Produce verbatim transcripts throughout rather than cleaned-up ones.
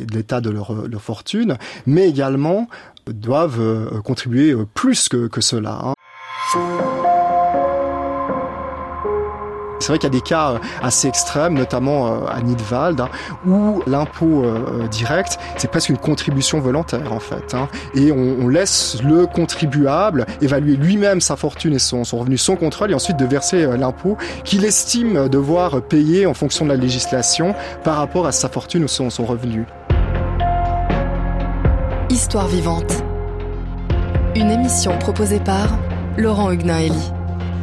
de l'état de leur, leur fortune, mais également doivent euh, contribuer euh, plus que, que cela. Hein. C'est vrai qu'il y a des cas assez extrêmes, notamment à Nidwald, hein, où l'impôt euh, direct, c'est presque une contribution volontaire en fait. Hein, et on, on laisse le contribuable évaluer lui-même sa fortune et son, son revenu, son contrôle, et ensuite de verser euh, l'impôt qu'il estime devoir payer en fonction de la législation par rapport à sa fortune ou son, son revenu. Histoire vivante. Une émission proposée par Laurent Huguenin-Elie.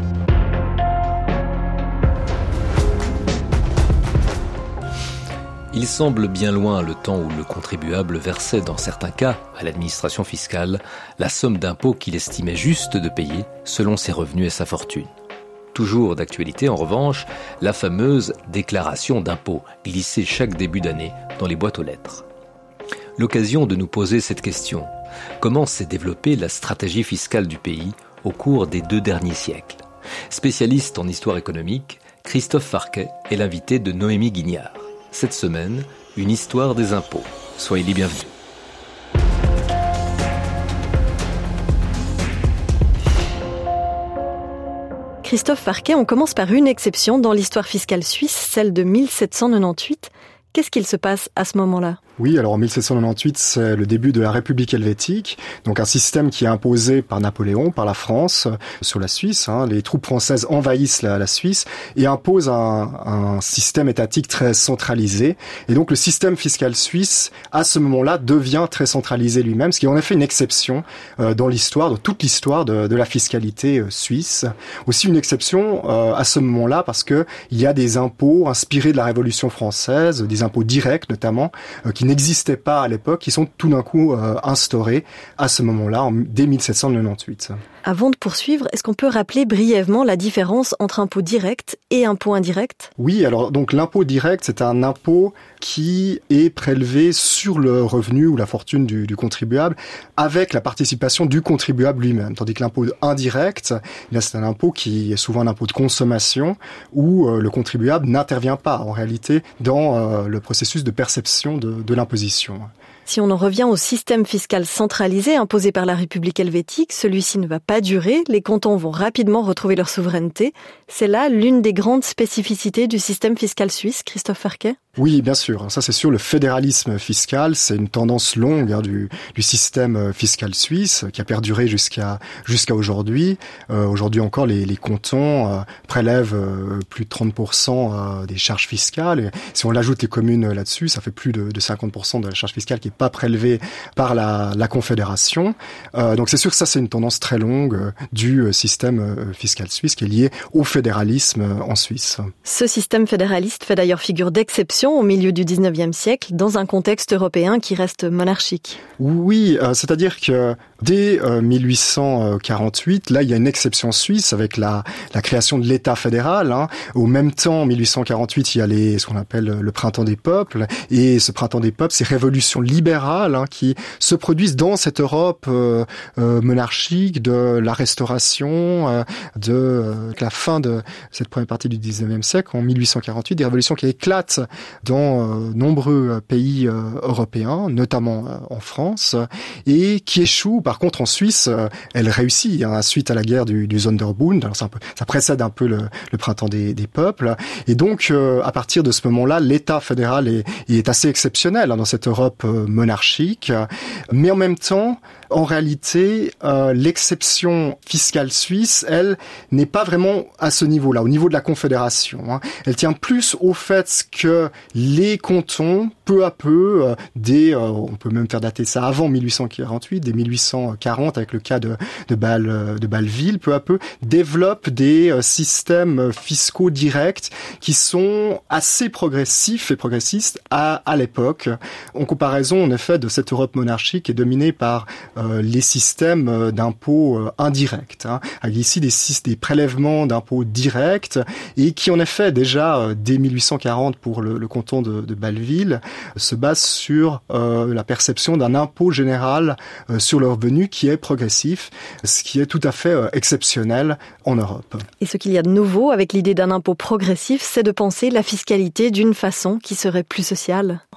Il semble bien loin le temps où le contribuable versait dans certains cas à l'administration fiscale la somme d'impôt qu'il estimait juste de payer selon ses revenus et sa fortune. Toujours d'actualité en revanche, la fameuse déclaration d'impôt glissée chaque début d'année dans les boîtes aux lettres. L'occasion de nous poser cette question. Comment s'est développée la stratégie fiscale du pays au cours des deux derniers siècles ? Spécialiste en histoire économique, Christophe Farquet est l'invité de Noémie Guignard. Cette semaine, une histoire des impôts. Soyez les bienvenus. Christophe Farquet, on commence par une exception dans l'histoire fiscale suisse, celle de mille sept cent quatre-vingt-dix-huit. Qu'est-ce qu'il se passe à ce moment-là ? Oui, alors en mille sept cent quatre-vingt-dix-huit, c'est le début de la République helvétique, donc un système qui est imposé par Napoléon, par la France, sur la Suisse. Hein. Les troupes françaises envahissent la, la Suisse et imposent un, un système étatique très centralisé. Et donc le système fiscal suisse, à ce moment-là, devient très centralisé lui-même, ce qui est en effet une exception euh, dans l'histoire, dans toute l'histoire de, de la fiscalité euh, suisse. Aussi une exception euh, à ce moment-là parce que il y a des impôts inspirés de la Révolution française, des impôts directs notamment, euh, qui n'existaient pas à l'époque, qui sont tout d'un coup euh, instaurés à ce moment-là, en, dès mille sept cent quatre-vingt-dix-huit. Avant de poursuivre, est-ce qu'on peut rappeler brièvement la différence entre impôt direct et impôt indirect ? Oui, alors donc l'impôt direct, c'est un impôt qui est prélevé sur le revenu ou la fortune du, du contribuable avec la participation du contribuable lui-même. Tandis que l'impôt indirect, là, c'est un impôt qui est souvent un impôt de consommation où euh, le contribuable n'intervient pas en réalité dans euh, le processus de perception de, de l'imposition. Si on en revient au système fiscal centralisé imposé par la République helvétique, celui-ci ne va pas durer, les cantons vont rapidement retrouver leur souveraineté. C'est là l'une des grandes spécificités du système fiscal suisse, Christophe Farquet ? Oui, bien sûr. Ça, c'est sûr, le fédéralisme fiscal, c'est une tendance longue hein, du, du système fiscal suisse qui a perduré jusqu'à jusqu'à aujourd'hui. Euh, aujourd'hui encore, les, les cantons euh, prélèvent euh, plus de trente pour cent euh, des charges fiscales. Et si on ajoute les communes là-dessus, ça fait plus de, de cinquante pour cent de la charge fiscale qui est pas prélevée par la, la Confédération. Euh, donc c'est sûr que ça, c'est une tendance très longue euh, du système euh, fiscal suisse qui est lié au fédéralisme euh, en Suisse. Ce système fédéraliste fait d'ailleurs figure d'exception au milieu du dix-neuvième siècle, dans un contexte européen qui reste monarchique. Oui, euh, c'est-à-dire que dès euh, mille huit cent quarante-huit, là, il y a une exception suisse avec la, la création de l'État fédéral. Hein. Au même temps, en mille huit cent quarante-huit, il y a les, ce qu'on appelle le printemps des peuples. Et ce printemps des peuples, c'est révolutions libérales hein, qui se produisent dans cette Europe euh, euh, monarchique de la Restauration, euh, de euh, la fin de cette première partie du dix-neuvième siècle, en mille huit cent quarante-huit, des révolutions qui éclatent dans euh, nombreux pays euh, européens, notamment euh, en France, et qui échouent. Par contre, en Suisse, euh, elle réussit hein, suite à la guerre du, du Sonderbund. Alors, c'est un peu, ça précède un peu le, le printemps des, des peuples. Et donc, euh, à partir de ce moment-là, l'État fédéral est, est assez exceptionnel hein, dans cette Europe euh, monarchique. Mais en même temps, en réalité, euh, l'exception fiscale suisse, elle, n'est pas vraiment à ce niveau-là, au niveau de la Confédération. Hein. Elle tient plus au fait que les cantons, peu à peu, euh, dès, euh, on peut même faire dater ça avant mille huit cent quarante-huit, dès mille huit cent quarante avec le cas de, de, Bâle, de Bâle-Ville, peu à peu, développent des euh, systèmes fiscaux directs qui sont assez progressifs et progressistes à, à l'époque. En comparaison, en effet, de cette Europe monarchique qui est dominée par euh, les systèmes d'impôts euh, indirects. Hein, avec ici des, des prélèvements d'impôts directs et qui, en effet, déjà, euh, dès mille huit cent quarante pour le, le canton de, de Bâle-Ville, se base sur euh, la perception d'un impôt général euh, sur le revenu qui est progressif, ce qui est tout à fait euh, exceptionnel en Europe. Et ce qu'il y a de nouveau avec l'idée d'un impôt progressif, c'est de penser la fiscalité d'une façon qui serait plus sociale.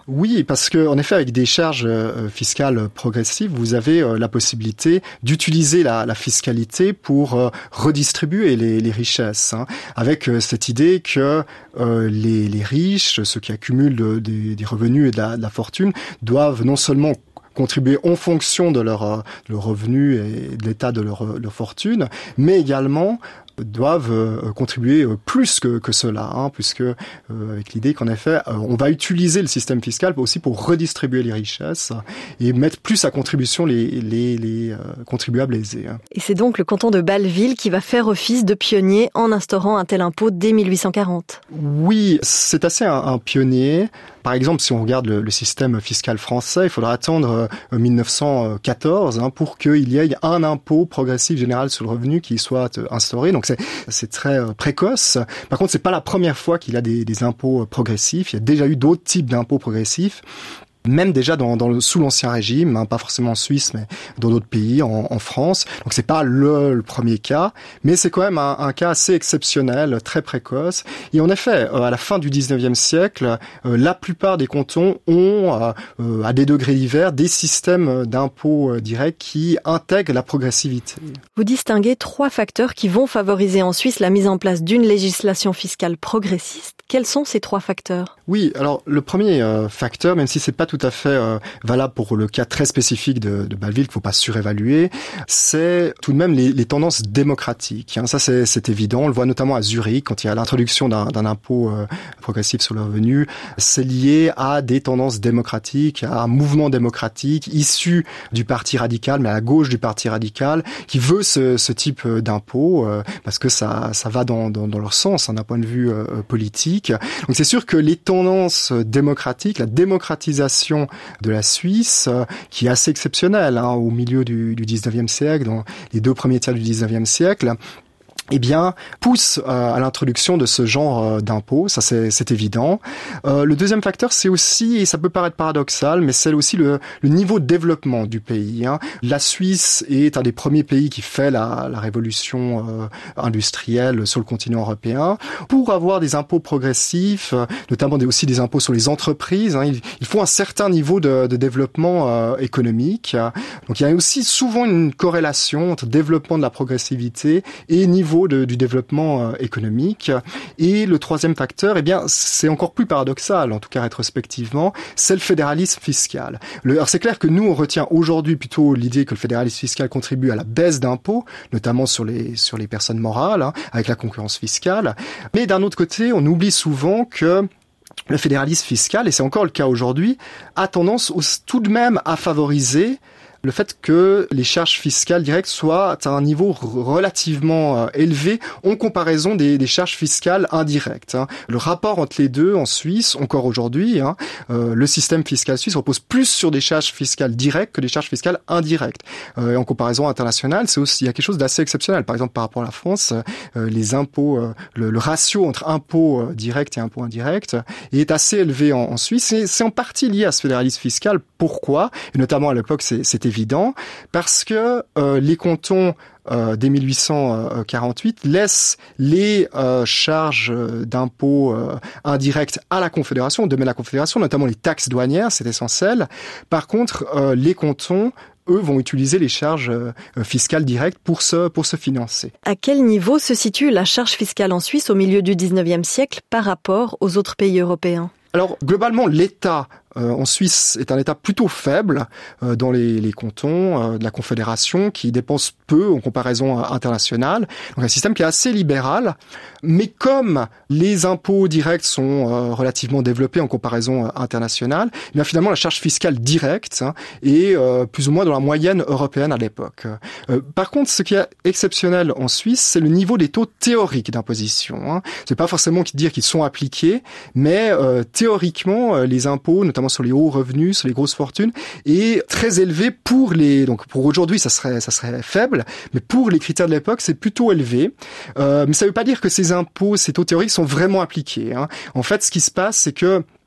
Oui, parce que en effet, avec des charges euh, fiscales progressives, vous avez euh, la possibilité d'utiliser la, la fiscalité pour euh, redistribuer les, les richesses, hein, avec euh, cette idée que euh, les, les riches, ceux qui accumulent de, de, des revenus et de la, de la fortune, doivent non seulement contribuer en fonction de leur, de leur revenu et de l'état de leur, leur fortune, mais également doivent euh, contribuer euh, plus que, que cela, hein, puisque euh, avec l'idée qu'en effet, euh, on va utiliser le système fiscal aussi pour redistribuer les richesses et mettre plus à contribution les, les, les euh, contribuables aisés. Hein. Et c'est donc le canton de Bâle-Ville qui va faire office de pionnier en instaurant un tel impôt dès mille huit cent quarante. Oui, c'est assez un, un pionnier. Par exemple, si on regarde le, le système fiscal français, il faudra attendre euh, mille neuf cent quatorze hein, pour qu'il y ait un impôt progressif général sur le revenu qui soit euh, instauré. Donc c'est, c'est très euh, précoce. Par contre, c'est pas la première fois qu'il y a des, des impôts progressifs. Il y a déjà eu d'autres types d'impôts progressifs. Même déjà dans, dans le, sous l'ancien régime, hein, pas forcément en Suisse, mais dans d'autres pays, en, en France. Donc c'est pas le, le premier cas, mais c'est quand même un, un cas assez exceptionnel, très précoce. Et en effet, euh, à la fin du dix-neuvième siècle, euh, la plupart des cantons ont, euh, euh, à des degrés divers, des systèmes d'impôts euh, directs qui intègrent la progressivité. Vous distinguez trois facteurs qui vont favoriser en Suisse la mise en place d'une législation fiscale progressiste. Quels sont ces trois facteurs ? Oui, alors le premier euh, facteur, même si c'est pas tout à fait euh, valable pour le cas très spécifique de, de Bâle-Ville, qu'il faut pas surévaluer, c'est tout de même les, les tendances démocratiques. Hein. Ça, c'est, c'est évident. On le voit notamment à Zurich, quand il y a l'introduction d'un, d'un impôt euh, progressif sur le revenu. C'est lié à des tendances démocratiques, à un mouvement démocratique issu du Parti radical, mais à la gauche du Parti radical, qui veut ce, ce type d'impôt, euh, parce que ça, ça va dans, dans, dans leur sens, hein, d'un point de vue euh, politique. Donc c'est sûr que les tendances démocratiques, la démocratisation de la Suisse, euh, qui est assez exceptionnelle hein, au milieu du, du dix-neuvième siècle, dans les deux premiers tiers du dix-neuvième siècle, eh bien, pousse euh, à l'introduction de ce genre euh, d'impôt, ça c'est, c'est évident. Euh, le deuxième facteur, c'est aussi, et ça peut paraître paradoxal, mais c'est aussi le, le niveau de développement du pays. Hein. La Suisse est un des premiers pays qui fait la, la révolution euh, industrielle sur le continent européen. Pour avoir des impôts progressifs, euh, notamment des, aussi des impôts sur les entreprises, hein, il, il faut un certain niveau de, de développement euh, économique. Donc il y a aussi souvent une corrélation entre développement de la progressivité et niveau De, du développement euh, économique. Et le troisième facteur, eh bien, c'est encore plus paradoxal, en tout cas rétrospectivement, c'est le fédéralisme fiscal. Le, alors c'est clair que nous, on retient aujourd'hui plutôt l'idée que le fédéralisme fiscal contribue à la baisse d'impôts, notamment sur les, sur les personnes morales, hein, avec la concurrence fiscale. Mais d'un autre côté, on oublie souvent que le fédéralisme fiscal, et c'est encore le cas aujourd'hui, a tendance au, tout de même à favoriser le fait que les charges fiscales directes soient à un niveau relativement euh, élevé en comparaison des, des charges fiscales indirectes. Hein. Le rapport entre les deux en Suisse, encore aujourd'hui, hein, euh, le système fiscal suisse repose plus sur des charges fiscales directes que des charges fiscales indirectes. Euh, en comparaison internationale, c'est aussi il y a quelque chose d'assez exceptionnel. Par exemple, par rapport à la France, euh, les impôts, euh, le, le ratio entre impôts euh, directs et impôts indirects est assez élevé en, en Suisse. Et c'est en partie lié à ce fédéralisme fiscal. Pourquoi ? Et notamment à l'époque, c'est, c'était évident, parce que euh, les cantons euh, dès mille huit cent quarante-huit laissent les euh, charges d'impôts euh, indirects à la Confédération, de même la Confédération, notamment les taxes douanières, c'est essentiel. Par contre, euh, les cantons, eux, vont utiliser les charges euh, fiscales directes pour se, pour se financer. À quel niveau se situe la charge fiscale en Suisse au milieu du dix-neuvième siècle par rapport aux autres pays européens ? Alors, globalement, l'État euh, en Suisse est un État plutôt faible euh, dans les, les cantons euh, de la Confédération, qui dépense peu en comparaison internationale. Donc un système qui est assez libéral, mais comme les impôts directs sont euh, relativement développés en comparaison euh, internationale, eh bien finalement la charge fiscale directe hein, est euh, plus ou moins dans la moyenne européenne à l'époque. Euh, par contre, ce qui est exceptionnel en Suisse, c'est le niveau des taux théoriques d'imposition. Hein. C'est pas forcément dire qu'ils sont appliqués, mais euh, théoriquement, euh, les impôts, notamment sur les hauts revenus, sur les grosses fortunes, est très élevé pour les. Donc pour aujourd'hui, ça serait ça serait faible, mais pour les critères de l'époque, c'est plutôt élevé. Euh, mais ça veut pas dire que ces impôts, ces taux théoriques sont vraiment appliqués. Hein. En fait, ce qui se passe, c'est que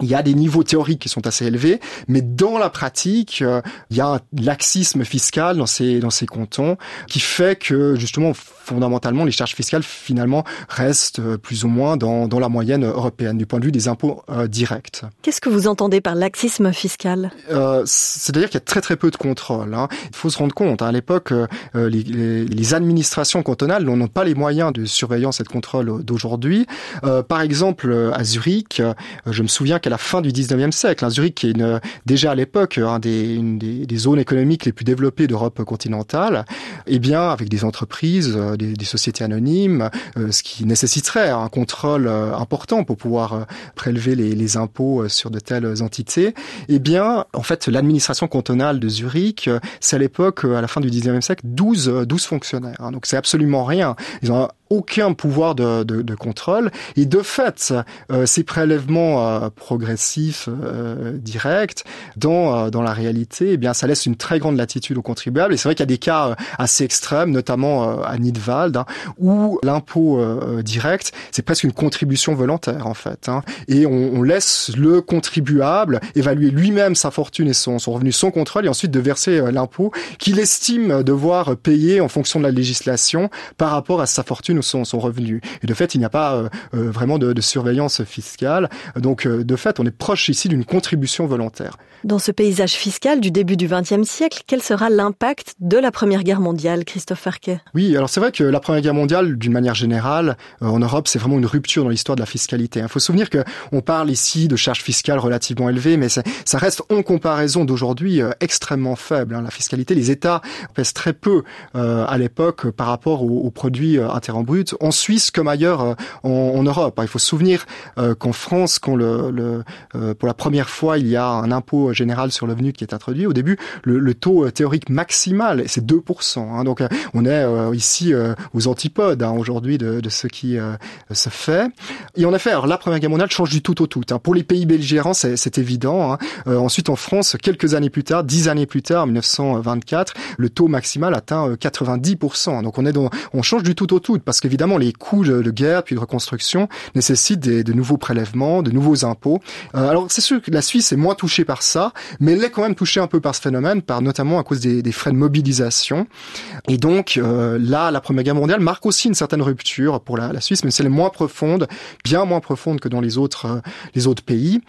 il y a des niveaux théoriques qui sont assez élevés, mais dans la pratique, euh, il y a un laxisme fiscal dans ces dans ces cantons qui fait que justement fondamentalement les charges fiscales finalement restent euh, plus ou moins dans dans la moyenne européenne du point de vue des impôts euh, directs. Qu'est-ce que vous entendez par laxisme fiscal ? euh, C'est-à-dire qu'il y a très très peu de contrôle. Hein. Il faut se rendre compte, hein, à l'époque, euh, les, les, les administrations cantonales n'ont pas les moyens de surveillance et de contrôle d'aujourd'hui. Euh, par exemple, à Zurich, euh, je me souviens qu'à la fin du dix-neuvième siècle, hein, Zurich qui est une, déjà à l'époque un des, une des, des zones économiques les plus développées d'Europe continentale, eh bien avec des entreprises, euh, des, des sociétés anonymes, euh, ce qui nécessiterait un contrôle euh, important pour pouvoir euh, prélever les, les impôts euh, sur de telles entités, eh bien en fait l'administration cantonale de Zurich, euh, c'est à l'époque, euh, à la fin du dix-neuvième siècle, douze, douze fonctionnaires. Hein, donc c'est absolument rien. Ils ont aucun pouvoir de, de, de contrôle. Et de fait, euh, ces prélèvements euh, progressifs, euh, directs, dans, euh, dans la réalité, eh bien, ça laisse une très grande latitude aux contribuables. Et c'est vrai qu'il y a des cas euh, assez extrêmes, notamment euh, à Nidwald, hein, où l'impôt euh, direct, c'est presque une contribution volontaire, en fait. Hein, et on, on laisse le contribuable évaluer lui-même sa fortune et son, son revenu sans contrôle, et ensuite de verser euh, l'impôt qu'il estime devoir payer en fonction de la législation par rapport à sa fortune Son, son revenu. Et de fait, il n'y a pas euh, euh, vraiment de, de surveillance fiscale. Donc, euh, de fait, on est proche ici d'une contribution volontaire. Dans ce paysage fiscal du début du vingtième siècle, quel sera l'impact de la Première Guerre mondiale, Christophe Farquet ? Oui, alors c'est vrai que la Première Guerre mondiale, d'une manière générale, euh, en Europe, c'est vraiment une rupture dans l'histoire de la fiscalité. Il faut se souvenir que on parle ici de charges fiscales relativement élevées, mais ça reste en comparaison d'aujourd'hui euh, extrêmement faible. Hein. La fiscalité, les États pèsent très peu euh, à l'époque par rapport aux, aux produits euh, intérieurs bruts, en Suisse comme ailleurs euh, en, en Europe. Il faut se souvenir euh, qu'en France, quand le, le euh, pour la première fois, il y a un impôt général sur le revenu qui est introduit, au début, le, le taux théorique maximal, c'est deux pour cent. Hein. Donc, euh, on est euh, ici euh, aux antipodes hein, aujourd'hui de, de ce qui euh, se fait. Et en effet, alors, la Première Guerre mondiale change du tout au tout. Hein. Pour les pays belligérants, c'est, c'est évident. Hein. Euh, ensuite, en France, quelques années plus tard, dix années plus tard, en dix-neuf cent vingt-quatre, le taux maximal atteint euh, quatre-vingt-dix pour cent. Donc, on est dans, on change du tout au tout parce qu'évidemment, les coûts de, de guerre puis de reconstruction nécessitent des, de nouveaux prélèvements, de nouveaux impôts. Euh, alors, c'est sûr que la Suisse est moins touchée par ça, mais elle est quand même touchée un peu par ce phénomène, par notamment à cause des, des frais de mobilisation. Et donc, euh, là, la Première Guerre mondiale marque aussi une certaine rupture pour la, la Suisse, mais c'est moins profonde, bien moins profonde que dans les autres, euh, les autres pays.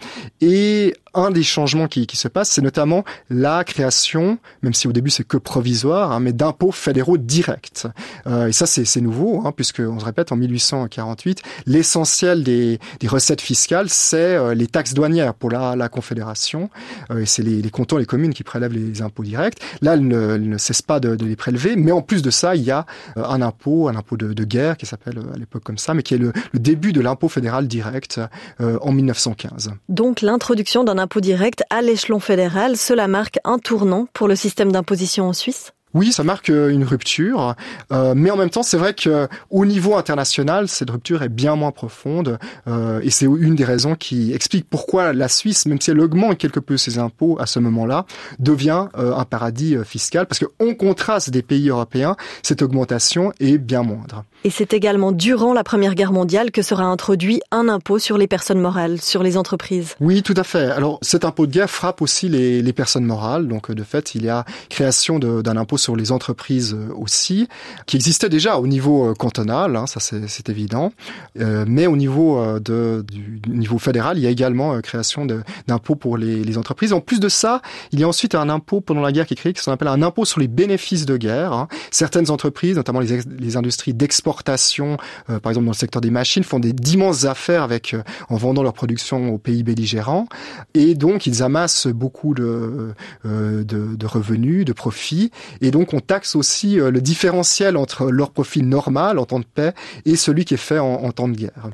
Et un des changements qui, qui se passe, c'est notamment la création, même si au début c'est que provisoire, hein, mais d'impôts fédéraux directs. Euh, et ça, c'est, c'est nouveau, hein, puisque on se répète, en dix-huit cent quarante-huit, l'essentiel des, des recettes fiscales, c'est euh, les taxes douanières pour la, la Confédération. Euh, et c'est les, les cantons, les communes qui prélèvent les impôts directs. Là, elles ne, elles ne cessent pas de, de les prélever, mais en plus de ça, il y a euh, un impôt, un impôt de, de guerre qui s'appelle à l'époque comme ça, mais qui est le, le début de l'impôt fédéral direct euh, en dix-neuf cent quinze. Donc l'introduction d'un impôt direct à l'échelon fédéral, cela marque un tournant pour le système d'imposition en Suisse ? Oui, ça marque une rupture, euh, mais en même temps, c'est vrai que au niveau international, cette rupture est bien moins profonde, euh, et c'est une des raisons qui explique pourquoi la Suisse, même si elle augmente quelque peu ses impôts à ce moment-là, devient euh, un paradis fiscal, parce qu'en contraste des pays européens, cette augmentation est bien moindre. Et c'est également durant la Première Guerre mondiale que sera introduit un impôt sur les personnes morales, sur les entreprises. Oui, tout à fait. Alors, cet impôt de guerre frappe aussi les, les personnes morales. Donc, de fait, il y a création de, d'un impôt sur les entreprises aussi, qui existait déjà au niveau cantonal, hein, ça c'est, c'est évident. Euh, mais au niveau euh, de, du niveau fédéral, il y a également euh, création de, d'impôts pour les, les entreprises. En plus de ça, il y a ensuite un impôt pendant la guerre qui est créé, qui s'appelle un impôt sur les bénéfices de guerre. Hein. Certaines entreprises, notamment les, ex, les industries d'exportation, Euh, par exemple dans le secteur des machines, font des d'immenses affaires avec euh, en vendant leur production aux pays belligérants, et donc ils amassent beaucoup de, euh, de, de revenus, de profits, et donc on taxe aussi euh, le différentiel entre leur profit normal en temps de paix et celui qui est fait en, en temps de guerre.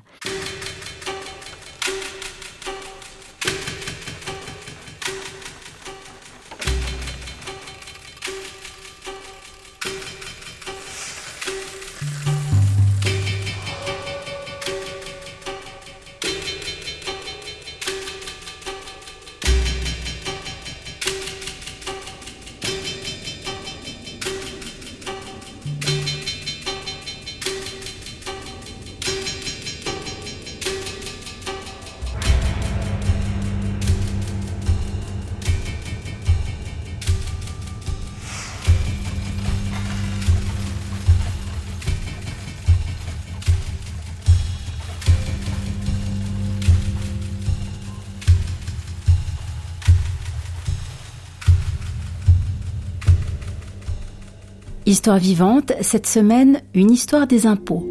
Histoire vivante, cette semaine, une histoire des impôts.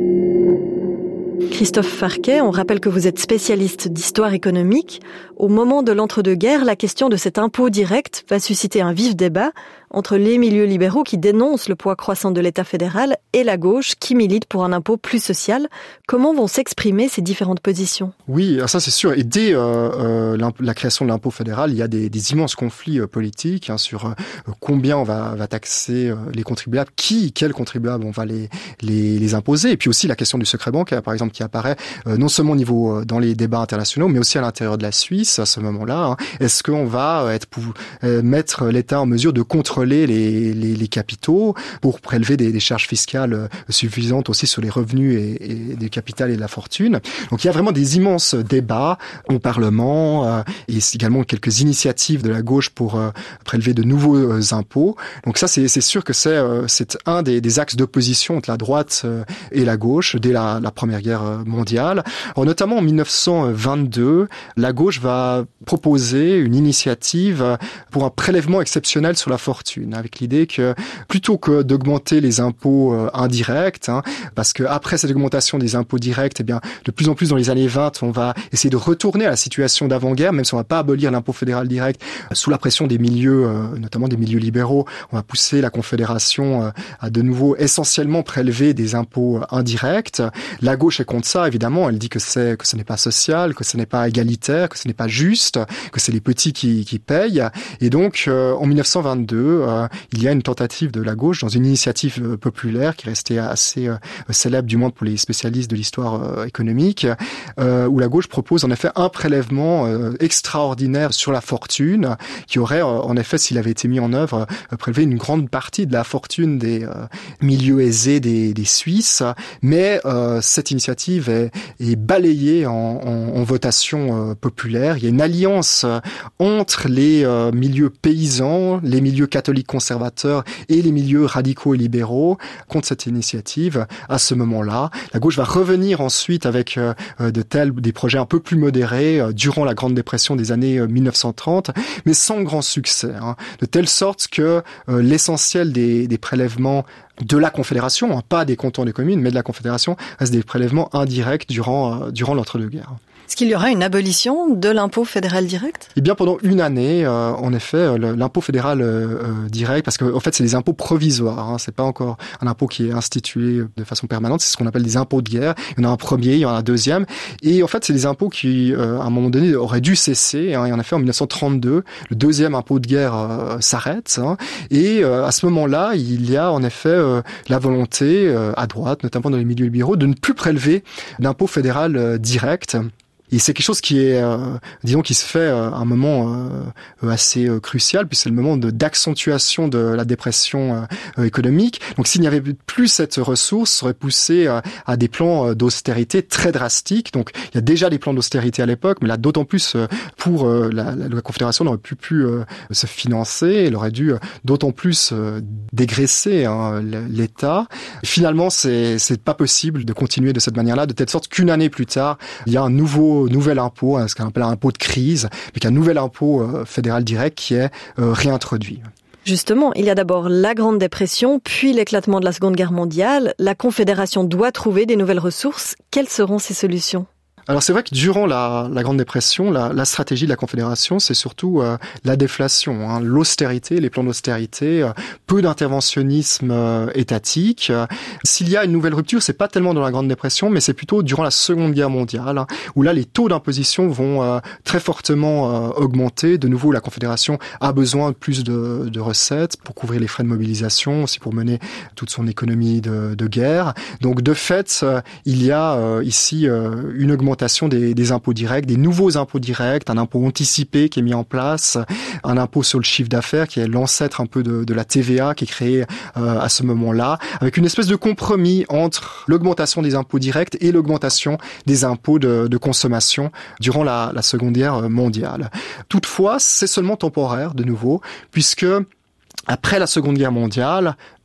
Christophe Farquet, on rappelle que vous êtes spécialiste d'histoire économique. Au moment de l'entre-deux-guerres, la question de cet impôt direct va susciter un vif débat entre les milieux libéraux qui dénoncent le poids croissant de l'État fédéral et la gauche qui milite pour un impôt plus social. Comment vont s'exprimer ces différentes positions ? Oui, ça c'est sûr. Et dès euh, euh, la création de l'impôt fédéral, il y a des, des immenses conflits euh, politiques hein, sur euh, combien on va, va taxer euh, les contribuables, qui, quels contribuables on va les, les, les imposer. Et puis aussi la question du secret bancaire, par exemple, qui apparaît euh, non seulement au niveau euh, dans les débats internationaux, mais aussi à l'intérieur de la Suisse à ce moment-là. Hein. Est-ce qu'on va être pour, euh, mettre l'État en mesure de contrôler Les, les, les capitaux pour prélever des, des charges fiscales suffisantes aussi sur les revenus et, et du capital et de la fortune. Donc il y a vraiment des immenses débats au Parlement euh, et également quelques initiatives de la gauche pour euh, prélever de nouveaux euh, impôts. Donc ça c'est, c'est sûr que c'est, euh, c'est un des, des axes d'opposition entre la droite euh, et la gauche dès la, la Première Guerre mondiale. Alors, notamment en dix-neuf cent vingt-deux, la gauche va proposer une initiative pour un prélèvement exceptionnel sur la fortune, avec l'idée que plutôt que d'augmenter les impôts euh, indirects, hein, parce que après cette augmentation des impôts directs, eh bien de plus en plus dans les années vingt, on va essayer de retourner à la situation d'avant-guerre, même si on va pas abolir l'impôt fédéral direct, euh, sous la pression des milieux, euh, notamment des milieux libéraux, on va pousser la Confédération euh, à de nouveau essentiellement prélever des impôts euh, indirects. La gauche est contre ça, évidemment. Elle dit que c'est que ce n'est pas social, que ce n'est pas égalitaire, que ce n'est pas juste, que c'est les petits qui, qui payent. Et donc euh, en dix-neuf cent vingt-deux, Euh, il y a une tentative de la gauche dans une initiative euh, populaire qui restait assez euh, célèbre, du moins pour les spécialistes de l'histoire euh, économique, euh, où la gauche propose en effet un prélèvement euh, extraordinaire sur la fortune qui aurait euh, en effet, s'il avait été mis en œuvre, euh, prélevé une grande partie de la fortune des euh, milieux aisés des, des Suisses. Mais euh, cette initiative est, est balayée en, en, en votation euh, populaire. Il y a une alliance euh, entre les euh, milieux paysans, les milieux catholiques conservateurs et les milieux radicaux et libéraux contre cette initiative. À ce moment-là, la gauche va revenir ensuite avec euh, de tels des projets un peu plus modérés euh, durant la Grande Dépression des années euh, dix-neuf cent trente, mais sans grand succès, hein, de telle sorte que euh, l'essentiel des, des prélèvements de la Confédération, hein, pas des cantons des communes, mais de la Confédération, reste des prélèvements indirects durant euh, durant l'entre-deux-guerres. Est-ce qu'il y aura une abolition de l'impôt fédéral direct ? Eh bien, pendant une année, euh, en effet, le, l'impôt fédéral euh, euh, direct, parce qu'en en fait, c'est des impôts provisoires. Hein, c'est pas encore un impôt qui est institué de façon permanente. C'est ce qu'on appelle des impôts de guerre. Il y en a un premier, il y en a un deuxième. Et en fait, c'est des impôts qui, euh, à un moment donné, auraient dû cesser. Hein, et en effet, en dix-neuf cent trente-deux, le deuxième impôt de guerre euh, s'arrête. Hein, et euh, à ce moment-là, il y a en effet euh, la volonté, euh, à droite, notamment dans les milieux libéraux, de ne plus prélever d'impôt fédéral euh, direct. Et c'est quelque chose qui est, euh, disons, qui se fait euh, à un moment euh, assez euh, crucial, puis c'est le moment de, d'accentuation de la dépression euh, économique. Donc s'il n'y avait plus cette ressource, ça aurait poussé euh, à des plans d'austérité très drastiques. Donc il y a déjà des plans d'austérité à l'époque, mais là d'autant plus euh, pour euh, la, la, la Confédération n'aurait plus pu euh, se financer, elle aurait dû euh, d'autant plus euh, dégraisser hein, l'État. Et finalement, c'est c'est pas possible de continuer de cette manière-là, de telle sorte qu'une année plus tard, il y a un nouveau nouvel impôt, ce qu'on appelle un impôt de crise, mais qu'un nouvel impôt euh, fédéral direct qui est euh, réintroduit. Justement, il y a d'abord la Grande Dépression, puis l'éclatement de la Seconde Guerre mondiale. La Confédération doit trouver des nouvelles ressources. Quelles seront ces solutions ? Alors c'est vrai que durant la, la Grande Dépression, la, la stratégie de la Confédération, c'est surtout euh, la déflation, hein, l'austérité, les plans d'austérité, euh, peu d'interventionnisme euh, étatique. Euh, s'il y a une nouvelle rupture, c'est pas tellement dans la Grande Dépression, mais c'est plutôt durant la Seconde Guerre mondiale, hein, où là les taux d'imposition vont euh, très fortement euh, augmenter. De nouveau, la Confédération a besoin de plus de, de recettes pour couvrir les frais de mobilisation, aussi pour mener toute son économie de, de guerre. Donc de fait, euh, il y a euh, ici euh, une augmentation Des, des impôts directs, des nouveaux impôts directs, un impôt anticipé qui est mis en place, un impôt sur le chiffre d'affaires qui est l'ancêtre un peu de, de la T V A qui est créée euh, à ce moment-là, avec une espèce de compromis entre l'augmentation des impôts directs et l'augmentation des impôts de, de consommation durant la, la Seconde Guerre mondiale. Toutefois, c'est seulement temporaire de nouveau, puisque après la Seconde Guerre mondiale,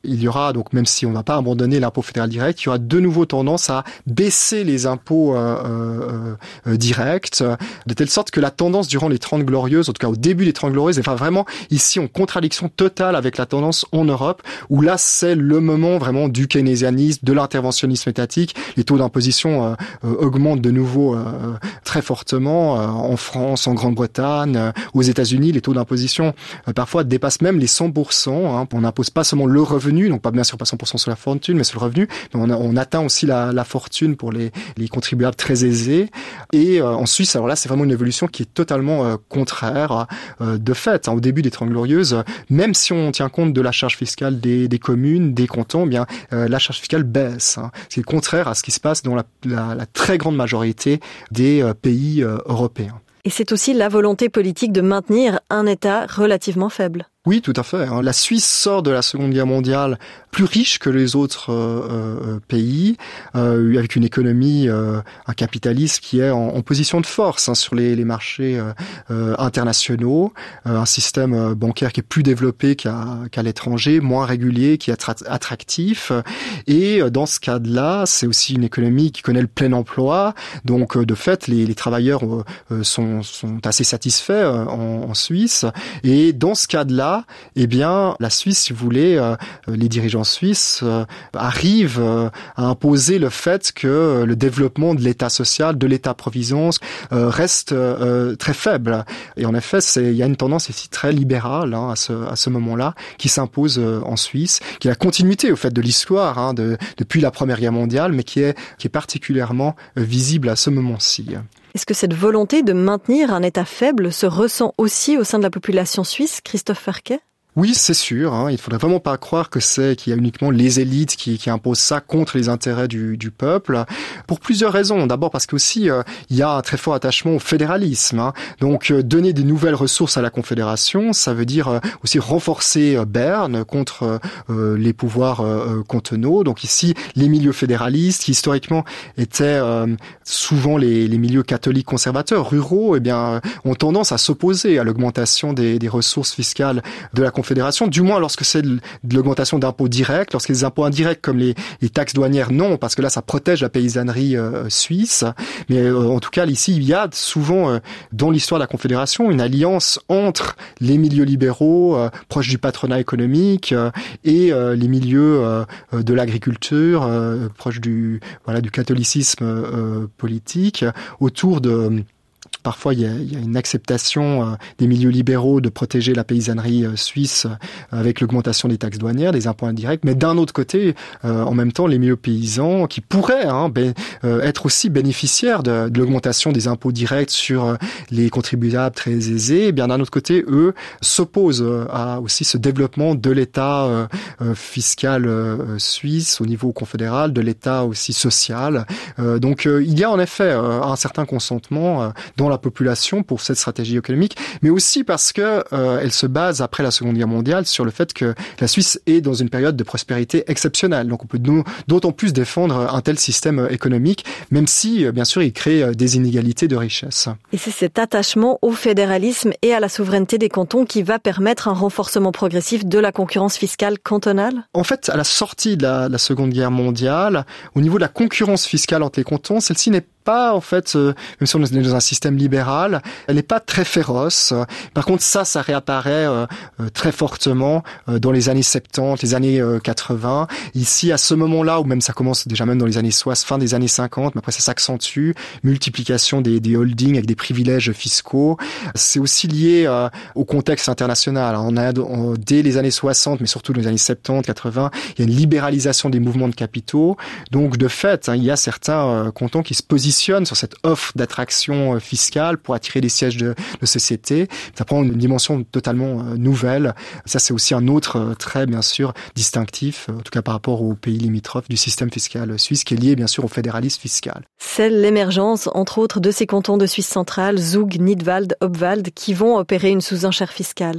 il y aura, donc même si on ne va pas abandonner l'impôt fédéral direct, il y aura de nouveau tendance à baisser les impôts euh, euh, euh, directs, de telle sorte que la tendance durant les Trente Glorieuses, en tout cas au début des Trente Glorieuses, est vraiment ici en contradiction totale avec la tendance en Europe, où là c'est le moment vraiment du keynésianisme, de l'interventionnisme étatique. Les taux d'imposition euh, euh, augmentent de nouveau euh, très fortement euh, en France, en Grande-Bretagne, euh, aux États-Unis. Les taux d'imposition euh, parfois dépassent même les cent pour cent. Hein. On n'impose pas seulement le revenu, donc pas bien sûr pas cent pour cent sur la fortune, mais sur le revenu. Mais on, a, on atteint aussi la, la fortune pour les, les contribuables très aisés. Et euh, en Suisse, alors là, c'est vraiment une évolution qui est totalement euh, contraire. Euh, de fait, hein, au début des Trente Glorieuses, même si on tient compte de la charge fiscale des, des communes, des cantons, eh bien euh, la charge fiscale baisse. Hein. C'est contraire à ce qui se passe dans la, la, la très grande majorité des euh, pays euh, européens. Et c'est aussi la volonté politique de maintenir un État relativement faible. Oui, tout à fait. La Suisse sort de la Seconde Guerre mondiale plus riche que les autres euh, pays, euh, avec une économie, euh, un capitalisme qui est en, en position de force hein, sur les, les marchés euh, internationaux, euh, un système bancaire qui est plus développé qu'à, qu'à l'étranger, moins régulier, qui est attractif. Et dans ce cadre-là, c'est aussi une économie qui connaît le plein emploi. Donc, de fait, les, les travailleurs euh, sont, sont assez satisfaits euh, en, en Suisse. Et dans ce cadre-là, eh bien, la Suisse, si vous voulez, euh, les dirigeants suisses euh, arrivent euh, à imposer le fait que le développement de l'État social, de l'État-providence, euh, reste euh, très faible. Et en effet, c'est, il y a une tendance ici très libérale hein, à ce, à ce moment-là qui s'impose euh, en Suisse, qui est la continuité au fait de l'histoire hein, de, depuis la Première Guerre mondiale, mais qui est, qui est particulièrement euh, visible à ce moment-ci. Est-ce que cette volonté de maintenir un État faible se ressent aussi au sein de la population suisse, Christophe Farquet ? Oui, c'est sûr. Hein. Il ne faudrait vraiment pas croire que c'est qu'il y a uniquement les élites qui, qui imposent ça contre les intérêts du, du peuple. Pour plusieurs raisons. D'abord parce qu'aussi euh, il y a un très fort attachement au fédéralisme. Hein. Donc euh, donner des nouvelles ressources à la Confédération, ça veut dire euh, aussi renforcer euh, Berne contre euh, les pouvoirs euh, cantonaux. Donc ici, les milieux fédéralistes qui historiquement étaient euh, souvent les, les milieux catholiques conservateurs, ruraux, eh bien ont tendance à s'opposer à l'augmentation des, des ressources fiscales de la Confédération. Fédération, du moins lorsque c'est de l'augmentation d'impôts directs, lorsque les impôts indirects comme les, les taxes douanières, non, parce que là ça protège la paysannerie euh, suisse. Mais euh, en tout cas ici, il y a souvent euh, dans l'histoire de la Confédération une alliance entre les milieux libéraux euh, proches du patronat économique euh, et euh, les milieux euh, de l'agriculture euh, proches du voilà du catholicisme euh, politique autour de Parfois, il y, a, il y a une acceptation euh, des milieux libéraux de protéger la paysannerie euh, suisse euh, avec l'augmentation des taxes douanières, des impôts indirects. Mais d'un autre côté, euh, en même temps, les milieux paysans qui pourraient hein, ben, euh, être aussi bénéficiaires de, de l'augmentation des impôts directs sur euh, les contribuables très aisés, eh bien d'un autre côté, eux s'opposent euh, à aussi ce développement de l'État euh, euh, fiscal euh, suisse au niveau confédéral, de l'État aussi social. Euh, donc, euh, il y a en effet euh, un certain consentement euh, dans la population pour cette stratégie économique, mais aussi parce que euh, elle se base après la Seconde Guerre mondiale sur le fait que la Suisse est dans une période de prospérité exceptionnelle. Donc on peut d'autant plus défendre un tel système économique, même si bien sûr il crée des inégalités de richesse. Et c'est cet attachement au fédéralisme et à la souveraineté des cantons qui va permettre un renforcement progressif de la concurrence fiscale cantonale ? En fait, à la sortie de la, de la Seconde Guerre mondiale, au niveau de la concurrence fiscale entre les cantons, celle-ci n'est pas, en fait, euh, même si on est dans un système libéral, elle n'est pas très féroce. Par contre, ça, ça réapparaît euh, euh, très fortement euh, dans les années soixante-dix, les années euh, quatre-vingts. Ici, à ce moment-là, ou même ça commence déjà même dans les années soixante, fin des années cinquante, mais après ça s'accentue, multiplication des, des holdings avec des privilèges fiscaux. C'est aussi lié euh, au contexte international. On a, on, dès les années soixante, mais surtout dans les années soixante-dix, quatre-vingts, il y a une libéralisation des mouvements de capitaux. Donc, de fait, hein, il y a certains euh, cantons qui se positionnent sur cette offre d'attraction fiscale pour attirer des sièges de, de société. Ça prend une dimension totalement nouvelle. Ça, c'est aussi un autre trait, bien sûr, distinctif, en tout cas par rapport aux pays limitrophes du système fiscal suisse, qui est lié, bien sûr, au fédéralisme fiscal. C'est l'émergence, entre autres, de ces cantons de Suisse centrale, Zug, Nidwald, Obwald, qui vont opérer une sous-enchère fiscale.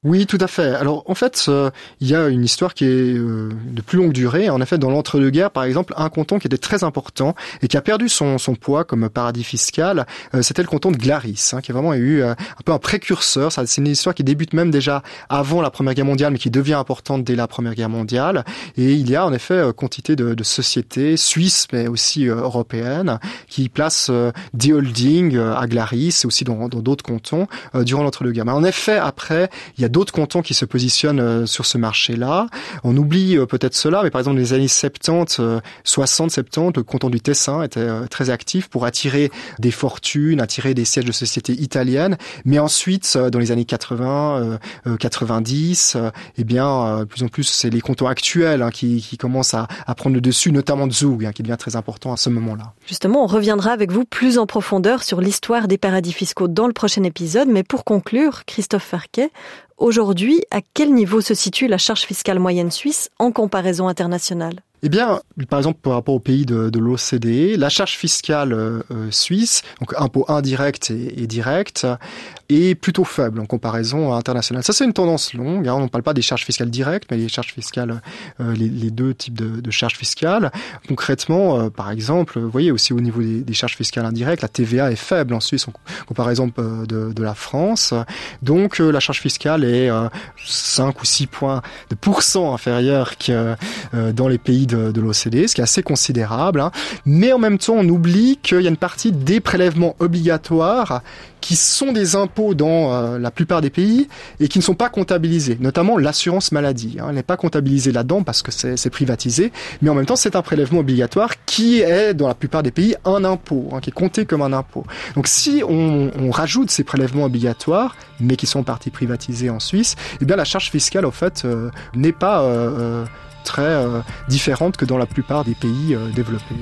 Oui, tout à fait. Alors, en fait, euh, il y a une histoire qui est euh, de plus longue durée. En effet, dans l'entre-deux-guerres, par exemple, un canton qui était très important et qui a perdu son, son poids comme paradis fiscal, euh, c'était le canton de Glaris, hein, qui a vraiment eu euh, un peu un précurseur. Ça, c'est une histoire qui débute même déjà avant la Première Guerre mondiale, mais qui devient importante dès la Première Guerre mondiale. Et il y a en effet euh, quantité de, de sociétés suisses, mais aussi euh, européennes, qui placent euh, des holdings euh, à Glaris et aussi dans, dans d'autres cantons euh, durant l'entre-deux-guerres. Mais en effet, après, il y a d'autres cantons qui se positionnent euh, sur ce marché-là. On oublie euh, peut-être cela, mais par exemple, dans les années soixante-dix, euh, soixante, soixante-dix, le canton du Tessin était euh, très actif pour attirer des fortunes, attirer des sièges de sociétés italiennes. Mais ensuite, euh, dans les années quatre-vingts, euh, euh, quatre-vingt-dix, euh, eh bien, euh, de plus en plus, c'est les cantons actuels hein, qui, qui commencent à, à prendre le dessus, notamment Zug, hein, qui devient très important à ce moment-là. Justement, on reviendra avec vous plus en profondeur sur l'histoire des paradis fiscaux dans le prochain épisode. Mais pour conclure, Christophe Farquet, aujourd'hui, à quel niveau se situe la charge fiscale moyenne suisse en comparaison internationale ? Eh bien, par exemple, par rapport aux pays de, de l'O C D E, la charge fiscale euh, suisse, donc impôts indirects et, et directs, est plutôt faible en comparaison internationale. Ça, c'est une tendance longue. Hein. On ne parle pas des charges fiscales directes, mais les charges fiscales, euh, les, les deux types de, de charges fiscales. Concrètement, euh, par exemple, vous voyez aussi au niveau des, des charges fiscales indirectes, la T V A est faible en Suisse en comparaison de, de la France. Donc, euh, la charge fiscale est euh, cinq ou six points de pourcent inférieure que euh, dans les pays de, de l'O C D E, ce qui est assez considérable. Hein. Mais en même temps, on oublie qu'il y a une partie des prélèvements obligatoires qui sont des impôts dans euh, la plupart des pays et qui ne sont pas comptabilisés, notamment l'assurance maladie. Hein. Elle n'est pas comptabilisée là-dedans parce que c'est, c'est privatisé, mais en même temps, c'est un prélèvement obligatoire qui est, dans la plupart des pays, un impôt, hein, qui est compté comme un impôt. Donc si on, on rajoute ces prélèvements obligatoires, mais qui sont en partie privatisés en Suisse, eh bien la charge fiscale, en fait, euh, n'est pas euh, euh, très euh, différente que dans la plupart des pays euh, développés.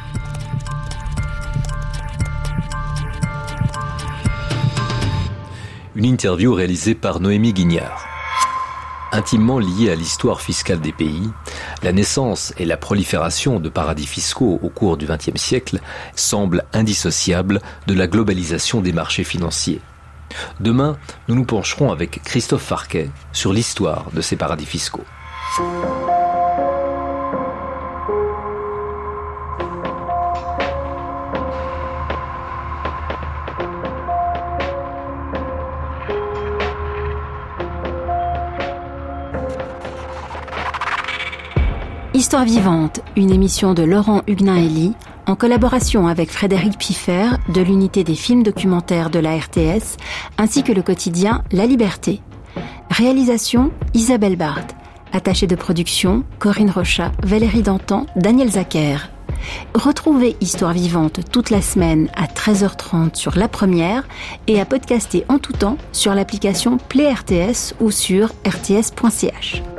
Une interview réalisée par Noémie Guignard. Intimement liée à l'histoire fiscale des pays, la naissance et la prolifération de paradis fiscaux au cours du vingtième siècle semblent indissociables de la globalisation des marchés financiers. Demain, nous nous pencherons avec Christophe Farquet sur l'histoire de ces paradis fiscaux. Histoire vivante, une émission de Laurent Huguenin-Elie, en collaboration avec Frédéric Piffer de l'unité des films documentaires de la R T S, ainsi que le quotidien La Liberté. Réalisation Isabelle Bard. Attachée de production Corinne Rochat, Valérie Dantan, Daniel Zacher. Retrouvez Histoire vivante toute la semaine à treize heures trente sur La Première et à podcaster en tout temps sur l'application Play R T S ou sur r t s point c h.